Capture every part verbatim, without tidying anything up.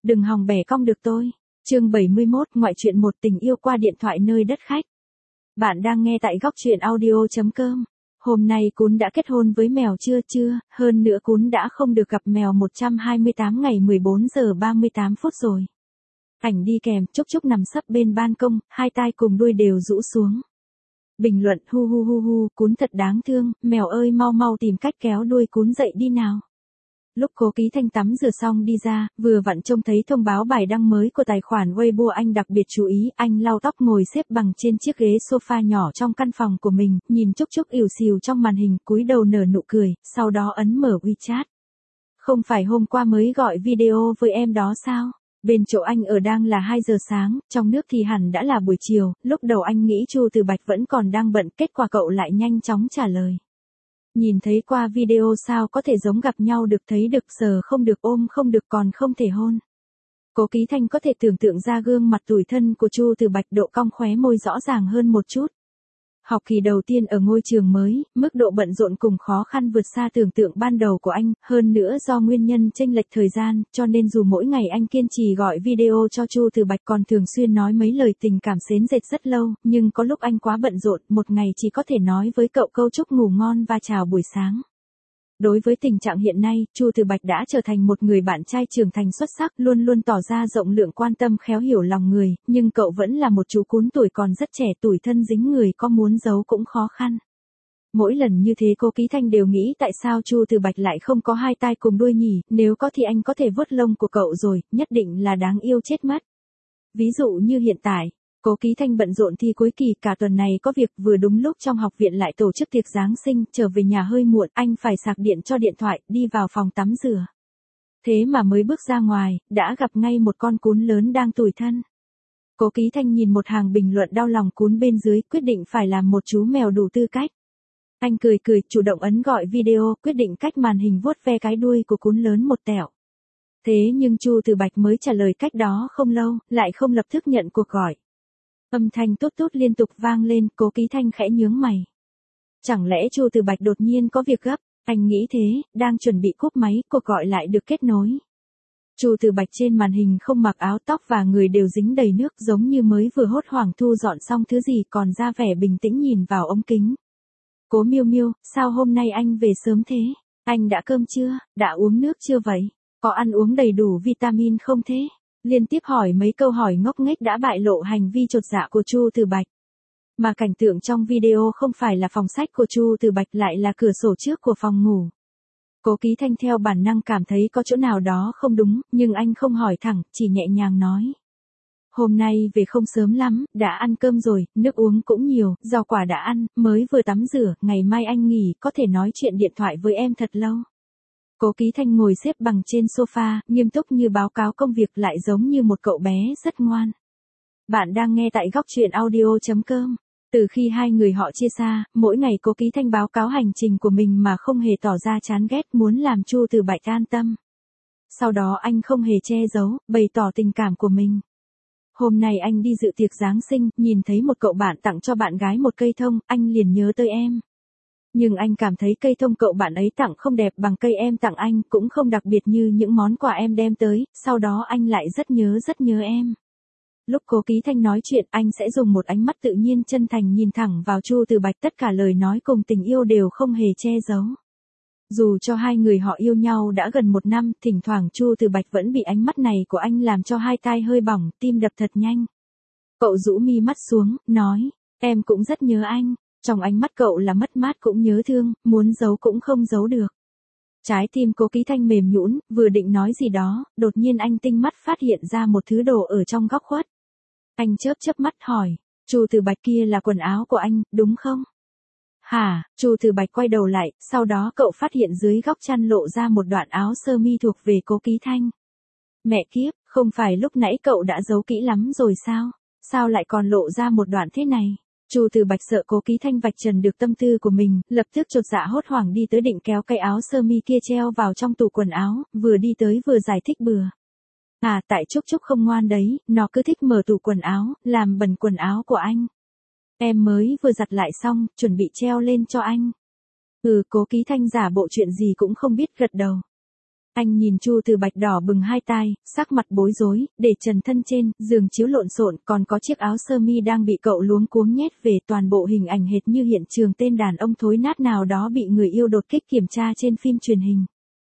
Đừng hòng bẻ cong được tôi. Chương bảy mươi mốt, ngoại truyện một tình yêu qua điện thoại nơi đất khách. Bạn đang nghe tại góc truyện audio chấm com. Hôm nay Cún đã kết hôn với mèo chưa chưa, hơn nữa Cún đã không được gặp mèo một trăm hai mươi tám ngày mười bốn giờ ba mươi tám phút rồi. Ảnh đi kèm, Trúc Trúc nằm sấp bên ban công, hai tai cùng đuôi đều rũ xuống. Bình luận hu hu hu hu, Cún thật đáng thương, mèo ơi mau mau tìm cách kéo đuôi Cún dậy đi nào. Lúc Cố Ký Thanh tắm rửa xong đi ra, vừa vặn trông thấy thông báo bài đăng mới của tài khoản Weibo. Anh đặc biệt chú ý, anh lau tóc ngồi xếp bằng trên chiếc ghế sofa nhỏ trong căn phòng của mình, nhìn Trúc Trúc ỉu xìu trong màn hình, cúi đầu nở nụ cười, sau đó ấn mở WeChat. Không phải hôm qua mới gọi video với em đó sao? Bên chỗ anh ở đang là hai giờ sáng, trong nước thì hẳn đã là buổi chiều, lúc đầu anh nghĩ Chu Từ Bạch vẫn còn đang bận, kết quả cậu lại nhanh chóng trả lời. Nhìn thấy qua video sao có thể giống gặp nhau được, thấy được sờ không được, ôm không được, còn không thể hôn. Cố Ký Thanh có thể tưởng tượng ra gương mặt tủi thân của Chu Từ Bạch, độ cong khóe môi rõ ràng hơn một chút. Học kỳ đầu tiên ở ngôi trường mới, mức độ bận rộn cùng khó khăn vượt xa tưởng tượng ban đầu của anh, hơn nữa do nguyên nhân chênh lệch thời gian, cho nên dù mỗi ngày anh kiên trì gọi video cho Chu Từ Bạch, còn thường xuyên nói mấy lời tình cảm xến dệt rất lâu, nhưng có lúc anh quá bận rộn, một ngày chỉ có thể nói với cậu câu chúc ngủ ngon và chào buổi sáng. Đối với tình trạng hiện nay, Chu Từ Bạch đã trở thành một người bạn trai trưởng thành xuất sắc, luôn luôn tỏ ra rộng lượng, quan tâm, khéo hiểu lòng người, nhưng cậu vẫn là một chú cún tuổi còn rất trẻ, tủi thân dính người, có muốn giấu cũng khó khăn. Mỗi lần như thế Cố Ký Thanh đều nghĩ tại sao Chu Từ Bạch lại không có hai tai cùng đuôi nhỉ, nếu có thì anh có thể vuốt lông của cậu rồi, nhất định là đáng yêu chết mất. Ví dụ như hiện tại, Cố Ký Thanh bận rộn thi cuối kỳ, cả tuần này có việc, vừa đúng lúc trong học viện lại tổ chức tiệc Giáng sinh, trở về nhà hơi muộn, anh phải sạc điện cho điện thoại, đi vào phòng tắm rửa. Thế mà mới bước ra ngoài, đã gặp ngay một con cún lớn đang tủi thân. Cố Ký Thanh nhìn một hàng bình luận đau lòng cún bên dưới, quyết định phải làm một chú mèo đủ tư cách. Anh cười cười, chủ động ấn gọi video, quyết định cách màn hình vuốt ve cái đuôi của cún lớn một tẹo. Thế nhưng Chu Từ Bạch mới trả lời cách đó không lâu, lại không lập tức nhận cuộc gọi. Âm thanh tút tút liên tục vang lên, Cố Ký Thanh khẽ nhướng mày. Chẳng lẽ Chu Từ Bạch đột nhiên có việc gấp, anh nghĩ thế, đang chuẩn bị cúp máy, cuộc gọi lại được kết nối. Chu Từ Bạch trên màn hình không mặc áo, tóc và người đều dính đầy nước, giống như mới vừa hốt hoảng thu dọn xong thứ gì, còn ra vẻ bình tĩnh nhìn vào ống kính. Cố Miêu Miêu, sao hôm nay anh về sớm thế? Anh đã cơm chưa, đã uống nước chưa vậy? Có ăn uống đầy đủ vitamin không thế? Liên tiếp hỏi mấy câu hỏi ngốc nghếch đã bại lộ hành vi chột dạ của Chu Từ Bạch. Mà cảnh tượng trong video không phải là phòng sách của Chu Từ Bạch, lại là cửa sổ trước của phòng ngủ. Cố Ký Thanh theo bản năng cảm thấy có chỗ nào đó không đúng, nhưng anh không hỏi thẳng, chỉ nhẹ nhàng nói. Hôm nay về không sớm lắm, đã ăn cơm rồi, nước uống cũng nhiều, rau quả đã ăn, mới vừa tắm rửa, ngày mai anh nghỉ, có thể nói chuyện điện thoại với em thật lâu. Cố Ký Thanh ngồi xếp bằng trên sofa, nghiêm túc như báo cáo công việc, lại giống như một cậu bé rất ngoan. Bạn đang nghe tại góc truyện audio chấm com. Từ khi hai người họ chia xa, mỗi ngày Cố Ký Thanh báo cáo hành trình của mình mà không hề tỏ ra chán ghét, muốn làm Chu Từ Bạch an tâm. Sau đó anh không hề che giấu, bày tỏ tình cảm của mình. Hôm nay anh đi dự tiệc Giáng sinh, nhìn thấy một cậu bạn tặng cho bạn gái một cây thông, anh liền nhớ tới em. Nhưng anh cảm thấy cây thông cậu bạn ấy tặng không đẹp bằng cây em tặng anh, cũng không đặc biệt như những món quà em đem tới, sau đó anh lại rất nhớ rất nhớ em. Lúc Cố Ký Thanh nói chuyện, anh sẽ dùng một ánh mắt tự nhiên chân thành nhìn thẳng vào Chu Từ Bạch, tất cả lời nói cùng tình yêu đều không hề che giấu. Dù cho hai người họ yêu nhau đã gần một năm, thỉnh thoảng Chu Từ Bạch vẫn bị ánh mắt này của anh làm cho hai tai hơi bỏng, tim đập thật nhanh. Cậu rũ mi mắt xuống, nói, em cũng rất nhớ anh. Trong ánh mắt cậu là mất mát cũng nhớ thương, muốn giấu cũng không giấu được. Trái tim Cố Ký Thanh mềm nhũn, vừa định nói gì đó, đột nhiên anh tinh mắt phát hiện ra một thứ đồ ở trong góc khuất. Anh chớp chớp mắt hỏi, Chu Từ Bạch, kia là quần áo của anh, đúng không? Hả? Chu Từ Bạch quay đầu lại, sau đó cậu phát hiện dưới góc chăn lộ ra một đoạn áo sơ mi thuộc về Cố Ký Thanh. Mẹ kiếp, không phải lúc nãy cậu đã giấu kỹ lắm rồi sao? Sao lại còn lộ ra một đoạn thế này? Chu Từ Bạch sợ Cố Ký Thanh vạch trần được tâm tư của mình, lập tức chột dạ hốt hoảng đi tới định kéo cái áo sơ mi kia treo vào trong tủ quần áo, vừa đi tới vừa giải thích bừa. À, tại Trúc Trúc không ngoan đấy, nó cứ thích mở tủ quần áo, làm bẩn quần áo của anh. Em mới vừa giặt lại xong, chuẩn bị treo lên cho anh. Ừ, Cố Ký Thanh giả bộ chuyện gì cũng không biết, gật đầu. Anh nhìn Chu Từ Bạch đỏ bừng hai tai, sắc mặt bối rối, để trần thân trên, giường chiếu lộn xộn, còn có chiếc áo sơ mi đang bị cậu luống cuống nhét về, toàn bộ hình ảnh hệt như hiện trường tên đàn ông thối nát nào đó bị người yêu đột kích kiểm tra trên phim truyền hình.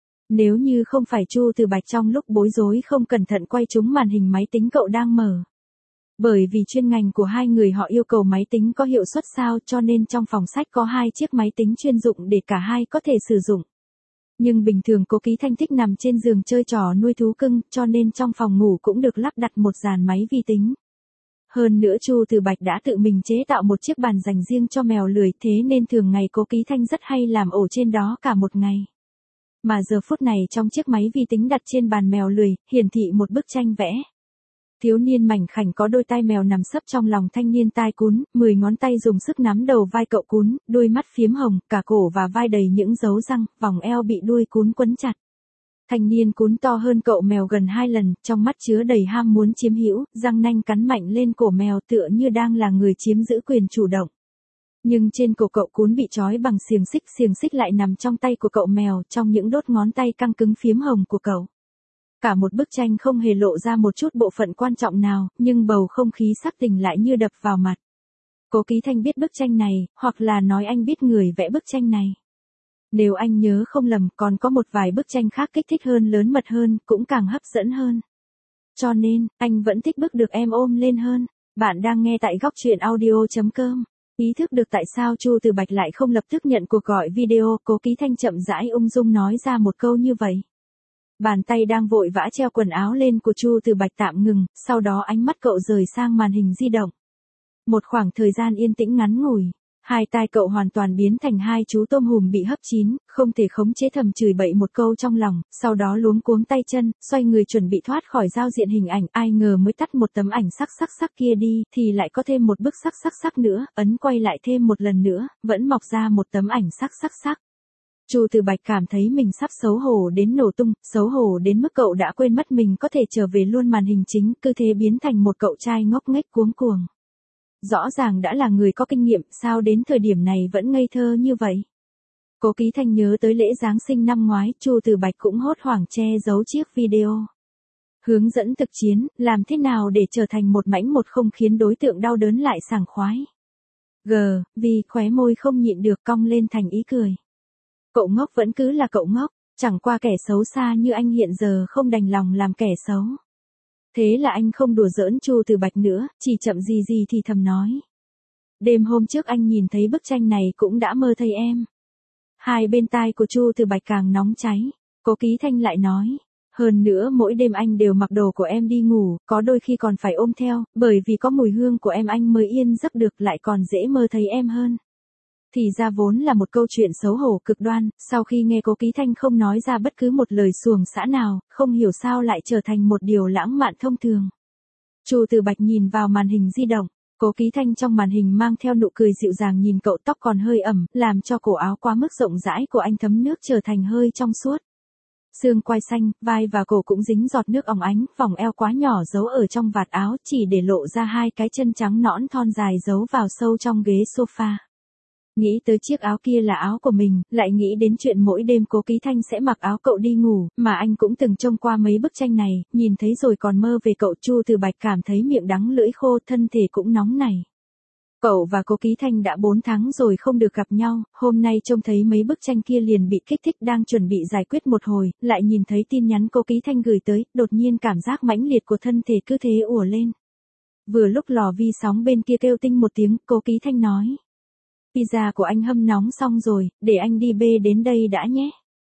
Nếu như không phải Chu Từ Bạch trong lúc bối rối không cẩn thận quay trúng màn hình máy tính cậu đang mở. Bởi vì chuyên ngành của hai người họ yêu cầu máy tính có hiệu suất cao cho nên trong phòng sách có hai chiếc máy tính chuyên dụng để cả hai có thể sử dụng. Nhưng bình thường Cố Ký Thanh thích nằm trên giường chơi trò nuôi thú cưng cho nên trong phòng ngủ cũng được lắp đặt một dàn máy vi tính. Hơn nữa Chu Từ Bạch đã tự mình chế tạo một chiếc bàn dành riêng cho mèo lười thế nên thường ngày Cố Ký Thanh rất hay làm ổ trên đó cả một ngày. Mà giờ phút này trong chiếc máy vi tính đặt trên bàn mèo lười, hiển thị một bức tranh vẽ. Thiếu niên mảnh khảnh có đôi tai mèo nằm sấp trong lòng thanh niên tai cún, mười ngón tay dùng sức nắm đầu vai cậu cún, đôi mắt phiếm hồng, cả cổ và vai đầy những dấu răng, vòng eo bị đuôi cún quấn chặt. Thanh niên cún to hơn cậu mèo gần hai lần, trong mắt chứa đầy ham muốn chiếm hữu, răng nanh cắn mạnh lên cổ mèo tựa như đang là người chiếm giữ quyền chủ động. Nhưng trên cổ cậu cún bị trói bằng xiềng xích, xiềng xích lại nằm trong tay của cậu mèo, trong những đốt ngón tay căng cứng phiếm hồng của cậu. Cả một bức tranh không hề lộ ra một chút bộ phận quan trọng nào, nhưng bầu không khí sắc tình lại như đập vào mặt. Cố Ký Thanh biết bức tranh này, hoặc là nói anh biết người vẽ bức tranh này. Nếu anh nhớ không lầm, còn có một vài bức tranh khác kích thích hơn, lớn mật hơn, cũng càng hấp dẫn hơn. Cho nên, anh vẫn thích bức được em ôm lên hơn. Bạn đang nghe tại góc truyện audio chấm com. Ý thức được tại sao Chu Từ Bạch lại không lập tức nhận cuộc gọi video, Cố Ký Thanh chậm rãi ung dung nói ra một câu như vậy. Bàn tay đang vội vã treo quần áo lên của Chu Từ Bạch tạm ngừng, sau đó ánh mắt cậu rời sang màn hình di động. Một khoảng thời gian yên tĩnh ngắn ngủi, hai tai cậu hoàn toàn biến thành hai chú tôm hùm bị hấp chín, không thể khống chế thầm chửi bậy một câu trong lòng, sau đó luống cuống tay chân, xoay người chuẩn bị thoát khỏi giao diện hình ảnh, ai ngờ mới tắt một tấm ảnh sắc sắc sắc kia đi, thì lại có thêm một bức sắc sắc sắc nữa, ấn quay lại thêm một lần nữa, vẫn mọc ra một tấm ảnh sắc sắc sắc. Chu Từ Bạch cảm thấy mình sắp xấu hổ đến nổ tung, xấu hổ đến mức cậu đã quên mất mình có thể trở về luôn màn hình chính, cứ thế biến thành một cậu trai ngốc nghếch cuống cuồng. Rõ ràng đã là người có kinh nghiệm, sao đến thời điểm này vẫn ngây thơ như vậy? Cố Ký Thanh nhớ tới lễ Giáng sinh năm ngoái, Chu Từ Bạch cũng hốt hoảng che giấu chiếc video. Hướng dẫn thực chiến, làm thế nào để trở thành một mãnh một không khiến đối tượng đau đớn lại sảng khoái. G, vì khóe môi không nhịn được cong lên thành ý cười. Cậu ngốc vẫn cứ là cậu ngốc, chẳng qua kẻ xấu xa như anh hiện giờ không đành lòng làm kẻ xấu. Thế là anh không đùa giỡn Chu Từ Bạch nữa, chỉ chậm gì gì thì thầm nói. Đêm hôm trước anh nhìn thấy bức tranh này cũng đã mơ thấy em. Hai bên tai của Chu Từ Bạch càng nóng cháy, Cố Ký Thanh lại nói. Hơn nữa mỗi đêm anh đều mặc đồ của em đi ngủ, có đôi khi còn phải ôm theo, bởi vì có mùi hương của em anh mới yên giấc được, lại còn dễ mơ thấy em hơn. Thì ra vốn là một câu chuyện xấu hổ cực đoan, sau khi nghe Cố Ký Thanh không nói ra bất cứ một lời xuồng xã nào, không hiểu sao lại trở thành một điều lãng mạn thông thường. Chu Từ Bạch nhìn vào màn hình di động, Cố Ký Thanh trong màn hình mang theo nụ cười dịu dàng nhìn cậu, tóc còn hơi ẩm, làm cho cổ áo quá mức rộng rãi của anh thấm nước trở thành hơi trong suốt. Xương quai xanh, vai và cổ cũng dính giọt nước óng ánh, vòng eo quá nhỏ giấu ở trong vạt áo chỉ để lộ ra hai cái chân trắng nõn thon dài giấu vào sâu trong ghế sofa. Nghĩ tới chiếc áo kia là áo của mình, lại nghĩ đến chuyện mỗi đêm Cố Ký Thanh sẽ mặc áo cậu đi ngủ, mà anh cũng từng trông qua mấy bức tranh này, nhìn thấy rồi còn mơ về cậu. Chu Từ Bạch cảm thấy miệng đắng lưỡi khô, thân thể cũng nóng nảy. Cậu và Cố Ký Thanh đã bốn tháng rồi không được gặp nhau, hôm nay trông thấy mấy bức tranh kia liền bị kích thích, đang chuẩn bị giải quyết một hồi, lại nhìn thấy tin nhắn Cố Ký Thanh gửi tới, đột nhiên cảm giác mãnh liệt của thân thể cứ thế ùa lên. Vừa lúc lò vi sóng bên kia kêu tinh một tiếng, Cố Ký Thanh nói. Pizza của anh hâm nóng xong rồi, để anh đi bê đến đây đã nhé.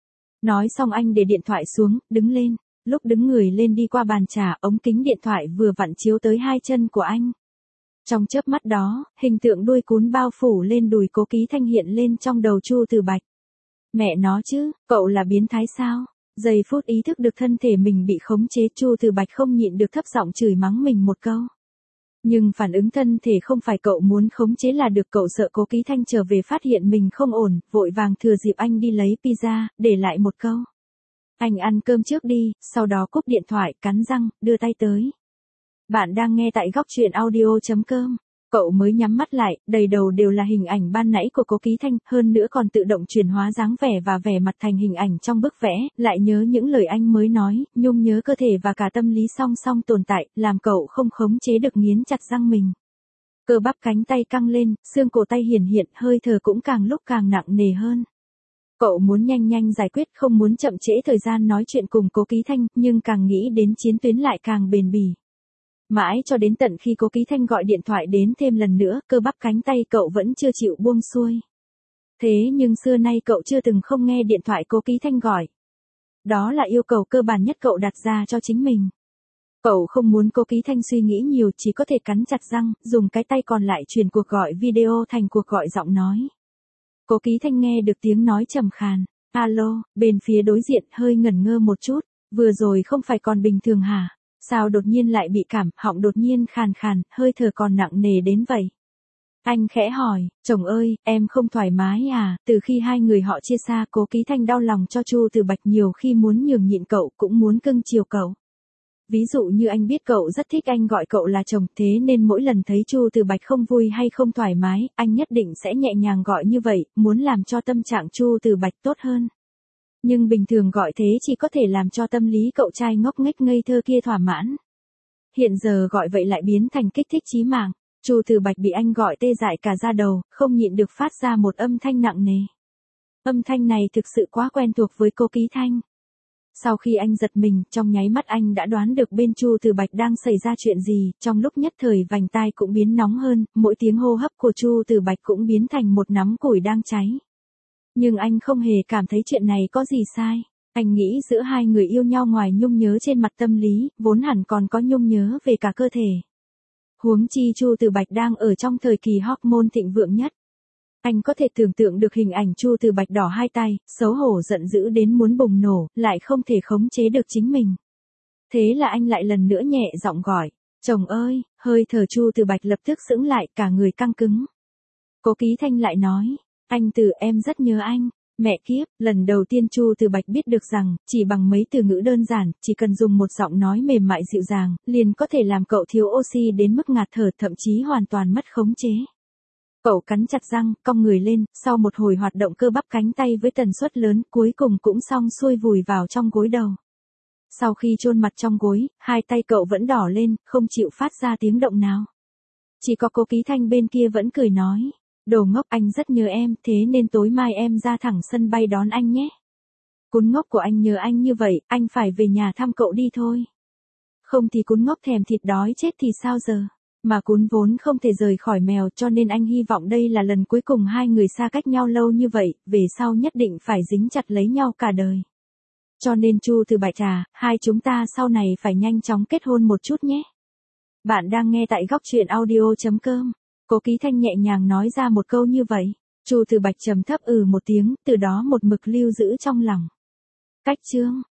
Nói xong anh để điện thoại xuống, đứng lên. Lúc đứng người lên đi qua bàn trà, ống kính điện thoại vừa vặn chiếu tới hai chân của anh. Trong chớp mắt đó, hình tượng đuôi cún bao phủ lên đùi Cố Ký Thanh hiện lên trong đầu Chu Từ Bạch. Mẹ nó chứ, cậu là biến thái sao? Giây phút ý thức được thân thể mình bị khống chế, Chu Từ Bạch không nhịn được thấp giọng chửi mắng mình một câu. Nhưng phản ứng thân thể không phải cậu muốn khống chế là được, cậu sợ Cố Ký Thanh trở về phát hiện mình không ổn, vội vàng thừa dịp anh đi lấy pizza, để lại một câu. Anh ăn cơm trước đi, sau đó cúp điện thoại, cắn răng, đưa tay tới. Bạn đang nghe tại góc truyện audio chấm com. Cậu mới nhắm mắt lại, đầy đầu đều là hình ảnh ban nãy của Cố Ký Thanh, hơn nữa còn tự động chuyển hóa dáng vẻ và vẻ mặt thành hình ảnh trong bức vẽ, lại nhớ những lời anh mới nói, nhung nhớ cơ thể và cả tâm lý song song tồn tại, làm cậu không khống chế được nghiến chặt răng mình. Cơ bắp cánh tay căng lên, xương cổ tay hiển hiện, hơi thở cũng càng lúc càng nặng nề hơn. Cậu muốn nhanh nhanh giải quyết, không muốn chậm trễ thời gian nói chuyện cùng Cố Ký Thanh, nhưng càng nghĩ đến chiến tuyến lại càng bền bỉ. Mãi cho đến tận khi Cố Ký Thanh gọi điện thoại đến thêm lần nữa, cơ bắp cánh tay cậu vẫn chưa chịu buông xuôi. Thế nhưng xưa nay cậu chưa từng không nghe điện thoại Cố Ký Thanh gọi. Đó là yêu cầu cơ bản nhất cậu đặt ra cho chính mình. Cậu không muốn Cố Ký Thanh suy nghĩ nhiều, chỉ có thể cắn chặt răng, dùng cái tay còn lại chuyển cuộc gọi video thành cuộc gọi giọng nói. Cố Ký Thanh nghe được tiếng nói trầm khàn. Alo, bên phía đối diện hơi ngẩn ngơ một chút, vừa rồi không phải còn bình thường hả? Sao đột nhiên lại bị cảm, họng đột nhiên khàn khàn, hơi thở còn nặng nề đến vậy? Anh khẽ hỏi, chồng ơi, em không thoải mái à? Từ khi hai người họ chia xa, Cố Ký Thanh đau lòng cho Chu Từ Bạch, nhiều khi muốn nhường nhịn cậu, cũng muốn cưng chiều cậu. Ví dụ như anh biết cậu rất thích anh gọi cậu là chồng, thế nên mỗi lần thấy Chu Từ Bạch không vui hay không thoải mái, anh nhất định sẽ nhẹ nhàng gọi như vậy, muốn làm cho tâm trạng Chu Từ Bạch tốt hơn. Nhưng bình thường gọi thế chỉ có thể làm cho tâm lý cậu trai ngốc nghếch ngây thơ kia thỏa mãn. Hiện giờ gọi vậy lại biến thành kích thích chí mạng. Chu Từ Bạch bị anh gọi tê dại cả da đầu, không nhịn được phát ra một âm thanh nặng nề. Âm thanh này thực sự quá quen thuộc với Cố Ký Thanh. Sau khi anh giật mình, trong nháy mắt anh đã đoán được bên Chu Từ Bạch đang xảy ra chuyện gì, trong lúc nhất thời vành tai cũng biến nóng hơn, mỗi tiếng hô hấp của Chu Từ Bạch cũng biến thành một nắm củi đang cháy. Nhưng anh không hề cảm thấy chuyện này có gì sai. Anh nghĩ giữa hai người yêu nhau ngoài nhung nhớ trên mặt tâm lý, vốn hẳn còn có nhung nhớ về cả cơ thể. Huống chi Chu Từ Bạch đang ở trong thời kỳ hormone thịnh vượng nhất. Anh có thể tưởng tượng được hình ảnh Chu Từ Bạch đỏ hai tay, xấu hổ giận dữ đến muốn bùng nổ, lại không thể khống chế được chính mình. Thế là anh lại lần nữa nhẹ giọng gọi, chồng ơi, hơi thở Chu Từ Bạch lập tức sững lại, cả người căng cứng. Cố Ký Thanh lại nói, anh Từ, em rất nhớ anh. Mẹ kiếp, lần đầu tiên Chu Từ Bạch biết được rằng, chỉ bằng mấy từ ngữ đơn giản, chỉ cần dùng một giọng nói mềm mại dịu dàng, liền có thể làm cậu thiếu oxy đến mức ngạt thở, thậm chí hoàn toàn mất khống chế. Cậu cắn chặt răng, cong người lên, sau một hồi hoạt động cơ bắp cánh tay với tần suất lớn, cuối cùng cũng xong xuôi vùi vào trong gối đầu. Sau khi chôn mặt trong gối, hai tay cậu vẫn đỏ lên, không chịu phát ra tiếng động nào. Chỉ có Cố Ký Thanh bên kia vẫn cười nói, đồ ngốc, anh rất nhớ em, thế nên tối mai em ra thẳng sân bay đón anh nhé. Cún ngốc của anh, nhớ anh như vậy, anh phải về nhà thăm cậu đi thôi. Không thì cún ngốc thèm thịt đói chết thì sao giờ? Mà cún vốn không thể rời khỏi mèo, cho nên anh hy vọng đây là lần cuối cùng hai người xa cách nhau lâu như vậy, về sau nhất định phải dính chặt lấy nhau cả đời. Cho nên Chu Từ Bạch à, hai chúng ta sau này phải nhanh chóng kết hôn một chút nhé. Bạn đang nghe tại góc truyện audio chấm com. Cố Ký Thanh nhẹ nhàng nói ra một câu như vậy. Chu Từ Bạch trầm thấp ừ một tiếng, từ đó một mực lưu giữ trong lòng. Cách chương